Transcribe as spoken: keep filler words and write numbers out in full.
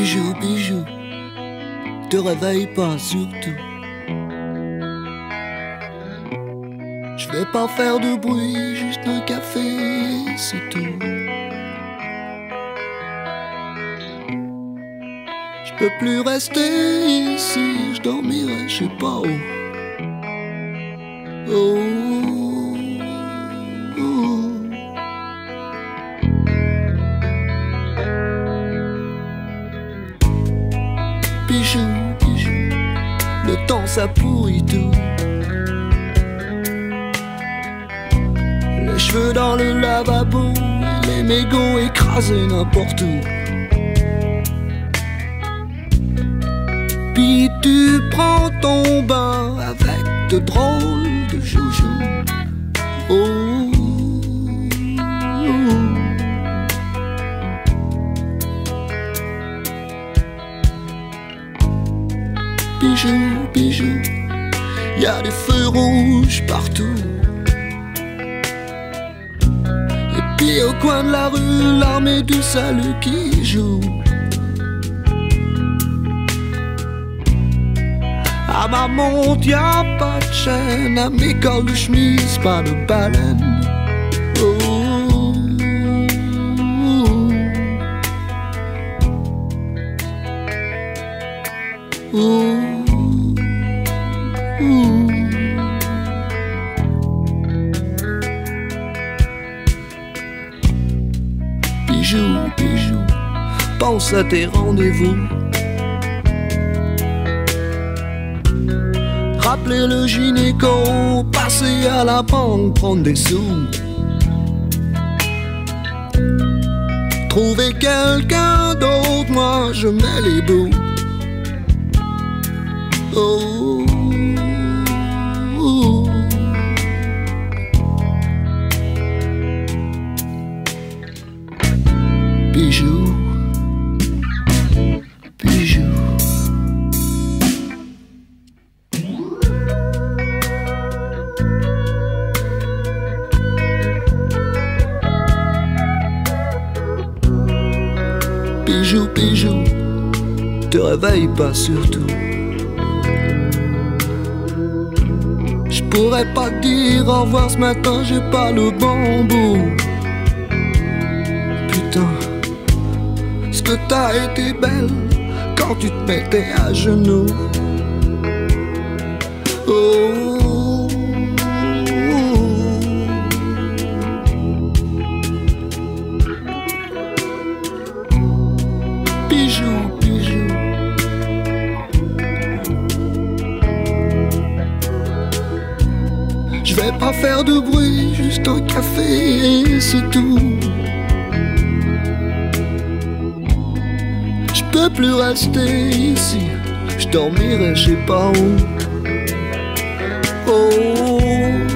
Bijou, bijou, te réveille pas surtout. Je vais pas faire de bruit, juste un café, c'est tout. Je peux plus rester ici, je dormirai, je sais pas où. Oh, oh. Bijou, bijou, le temps ça pourrit tout. Les cheveux dans le lavabo, les mégots écrasés n'importe où. Puis tu prends ton bain avec de drôles de joujoux. Oh, oh. Bijou, bijou, y a des feux rouges partout. Et puis au coin de la rue, l'armée du salut qui joue. À ma montre y'a pas de chaîne, à mes cols de chemise pas de baleine. Oh, oh, oh, oh. Bijou, bijou, pense à tes rendez-vous. Rappeler le gynéco, passer à la banque, prendre des sous. Trouver quelqu'un d'autre, moi je mets les bouts. Oh, oh. Bijou, bijou. Bijou, bijou, te réveille pas surtout. Je pourrais pas te dire au revoir ce matin, j'ai pas le bon bout. Putain, ce que t'as été belle quand tu te mettais à genoux. Oh, bijou, bijou. Je vais pas faire de bruit, juste un café et c'est tout. Je peux plus rester ici, je dormirai je sais pas où. Oh,